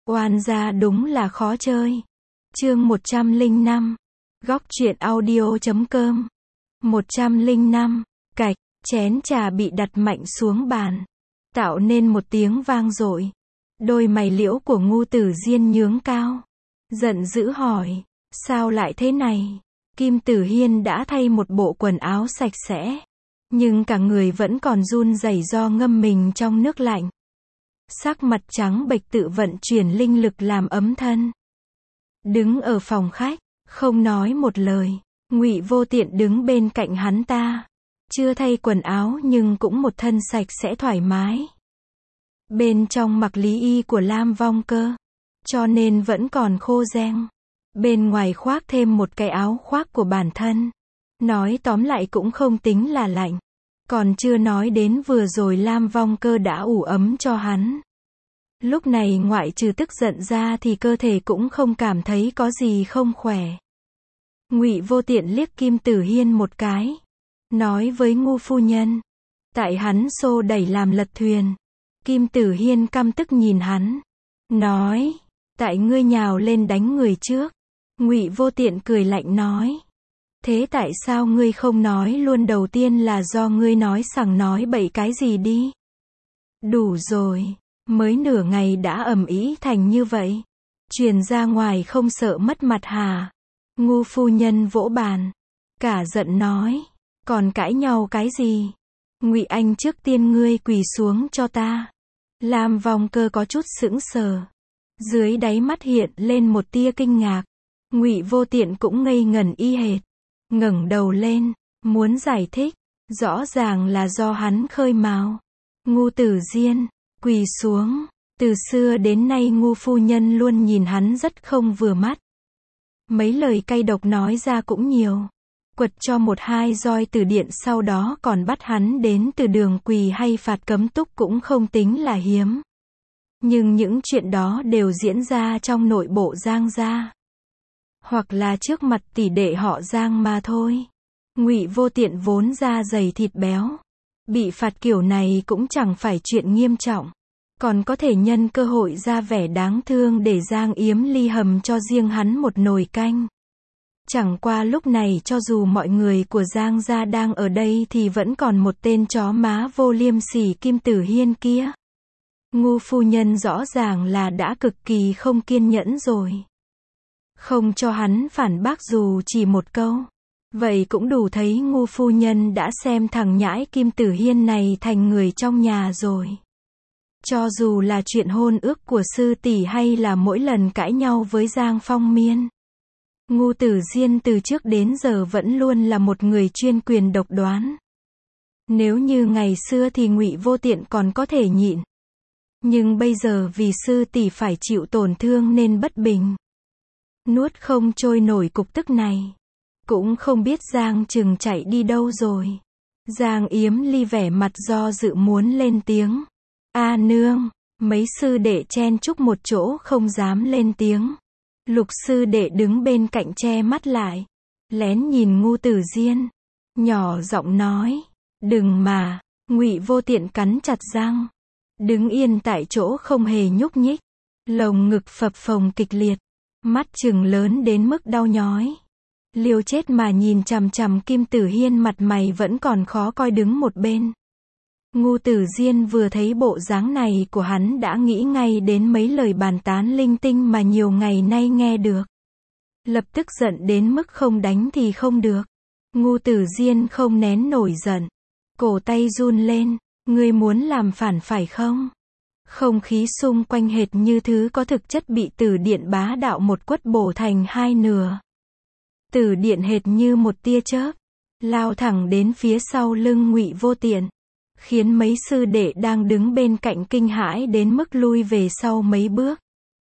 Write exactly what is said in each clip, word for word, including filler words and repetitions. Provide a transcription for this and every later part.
Oan gia đúng là khó chơi. Chương một trăm lẻ năm. Góc truyện audio chấm com. một trăm lẻ năm. Cạch, chén trà bị đặt mạnh xuống bàn, tạo nên một tiếng vang dội. Đôi mày liễu của Ngưu Tử Diên nhướng cao, giận dữ hỏi, sao lại thế này? Kim Tử Hiên đã thay một bộ quần áo sạch sẽ, nhưng cả người vẫn còn run rẩy do ngâm mình trong nước lạnh. Sắc mặt trắng bệch tự vận chuyển linh lực làm ấm thân. Đứng ở phòng khách, không nói một lời, Ngụy Vô Tiện đứng bên cạnh hắn ta. Chưa thay quần áo nhưng cũng một thân sạch sẽ thoải mái. Bên trong mặc lý y của Lam Vong Cơ, cho nên vẫn còn khô reng. Bên ngoài khoác thêm một cái áo khoác của bản thân. Nói tóm lại cũng không tính là lạnh. Còn chưa nói đến vừa rồi Lam Vong Cơ đã ủ ấm cho hắn. Lúc này ngoại trừ tức giận ra thì cơ thể cũng không cảm thấy có gì không khỏe. Ngụy Vô Tiện liếc Kim Tử Hiên một cái, nói với Ngưu phu nhân, tại hắn xô đẩy làm lật thuyền. Kim Tử Hiên căm tức nhìn hắn, nói, tại ngươi nhào lên đánh người trước. Ngụy Vô Tiện cười lạnh nói, thế tại sao ngươi không nói luôn đầu tiên là do ngươi nói sằng nói bậy cái gì đi? Đủ rồi, mới nửa ngày đã ầm ĩ thành như vậy, truyền ra ngoài không sợ mất mặt hả? Ngưu phu nhân vỗ bàn, cả giận nói, còn cãi nhau cái gì? Ngụy Anh, trước tiên ngươi quỳ xuống cho ta. Lam Vong Cơ có chút sững sờ, dưới đáy mắt hiện lên một tia kinh ngạc. Ngụy Vô Tiện cũng ngây ngẩn y hệt, ngẩng đầu lên, muốn giải thích, rõ ràng là do hắn khơi mào. Ngưu Tử Diên, quỳ xuống. Từ xưa đến nay Ngưu phu nhân luôn nhìn hắn rất không vừa mắt. Mấy lời cay độc nói ra cũng nhiều. Quật cho một hai roi từ điện, sau đó còn bắt hắn đến từ đường quỳ hay phạt cấm túc cũng không tính là hiếm. Nhưng những chuyện đó đều diễn ra trong nội bộ Giang gia, hoặc là trước mặt tỷ đệ họ Giang mà thôi. Ngụy Vô Tiện vốn da dày thịt béo, bị phạt kiểu này cũng chẳng phải chuyện nghiêm trọng, còn có thể nhân cơ hội ra vẻ đáng thương để Giang Yếm Ly hầm cho riêng hắn một nồi canh. Chẳng qua lúc này cho dù mọi người của Giang gia đang ở đây thì vẫn còn một tên chó má vô liêm sỉ Kim Tử Hiên kia. Ngưu phu nhân rõ ràng là đã cực kỳ không kiên nhẫn rồi. Không cho hắn phản bác dù chỉ một câu. Vậy cũng đủ thấy Ngưu phu nhân đã xem thằng nhãi Kim Tử Hiên này thành người trong nhà rồi. Cho dù là chuyện hôn ước của sư tỷ hay là mỗi lần cãi nhau với Giang Phong Miên, Ngưu Tử Diên từ trước đến giờ vẫn luôn là một người chuyên quyền độc đoán. Nếu như ngày xưa thì Ngụy Vô Tiện còn có thể nhịn. Nhưng bây giờ vì sư tỷ phải chịu tổn thương nên bất bình. Nuốt không trôi nổi cục tức này. Cũng không biết Giang Trừng chạy đi đâu rồi. Giang Yếm Ly vẻ mặt do dự muốn lên tiếng. A nương, mấy sư đệ chen chúc một chỗ không dám lên tiếng. Lục sư đệ đứng bên cạnh che mắt lại, lén nhìn Ngưu Tử Diên, nhỏ giọng nói, đừng mà. Ngụy Vô Tiện cắn chặt răng, đứng yên tại chỗ không hề nhúc nhích, lồng ngực phập phồng kịch liệt, mắt trừng lớn đến mức đau nhói. Liều chết mà nhìn chằm chằm Kim Tử Hiên, mặt mày vẫn còn khó coi đứng một bên. Ngưu Tử Diên vừa thấy bộ dáng này của hắn đã nghĩ ngay đến mấy lời bàn tán linh tinh mà nhiều ngày nay nghe được. Lập tức giận đến mức không đánh thì không được. Ngưu Tử Diên không nén nổi giận, cổ tay run lên, ngươi muốn làm phản phải không? Không khí xung quanh hệt như thứ có thực chất bị Tử Điện bá đạo một quất bổ thành hai nửa. Tử Điện hệt như một tia chớp, lao thẳng đến phía sau lưng Ngụy Vô Tiện, khiến mấy sư đệ đang đứng bên cạnh kinh hãi đến mức lui về sau mấy bước.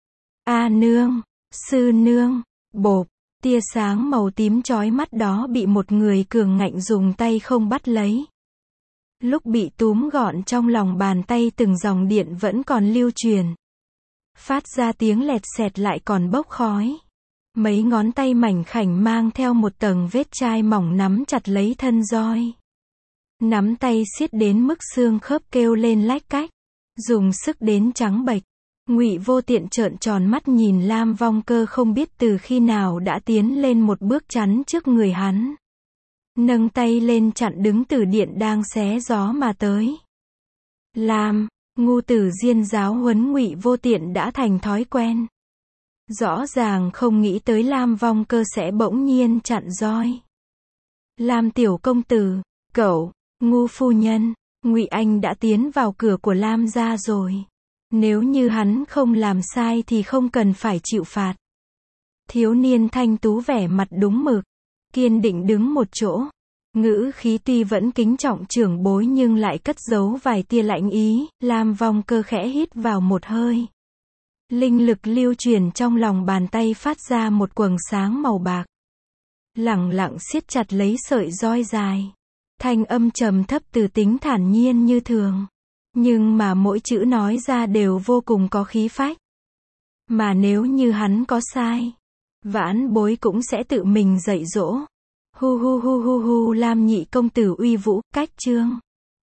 A nương, sư nương, bộp, tia sáng màu tím chói mắt đó bị một người cường ngạnh dùng tay không bắt lấy. Lúc bị túm gọn trong lòng bàn tay từng dòng điện vẫn còn lưu truyền, phát ra tiếng lẹt xẹt lại còn bốc khói. Mấy ngón tay mảnh khảnh mang theo một tầng vết chai mỏng nắm chặt lấy thân roi. Nắm tay siết đến mức xương khớp kêu lên lách cách, dùng sức đến trắng bệch. Ngụy Vô Tiện trợn tròn mắt nhìn Lam Vong Cơ không biết từ khi nào đã tiến lên một bước chắn trước người hắn. Nâng tay lên chặn đứng Tử Điện đang xé gió mà tới. Lam, ngu tử Diên giáo huấn Ngụy Vô Tiện đã thành thói quen. Rõ ràng không nghĩ tới Lam Vong Cơ sẽ bỗng nhiên chặn roi. Lam tiểu công tử, cậu, ngu phu nhân, Ngụy Anh đã tiến vào cửa của Lam gia rồi. Nếu như hắn không làm sai thì không cần phải chịu phạt. Thiếu niên thanh tú vẻ mặt đúng mực, kiên định đứng một chỗ. Ngữ khí tuy vẫn kính trọng trưởng bối nhưng lại cất giấu vài tia lạnh ý. Lam Vong Cơ khẽ hít vào một hơi. Linh lực lưu truyền trong lòng bàn tay phát ra một quầng sáng màu bạc. Lẳng lặng siết chặt lấy sợi roi dài. Thanh âm trầm thấp từ tính thản nhiên như thường. Nhưng mà mỗi chữ nói ra đều vô cùng có khí phách. Mà nếu như hắn có sai, vãn bối cũng sẽ tự mình dạy dỗ. Hu hu hu hu hu Lam nhị công tử uy vũ, cách chương.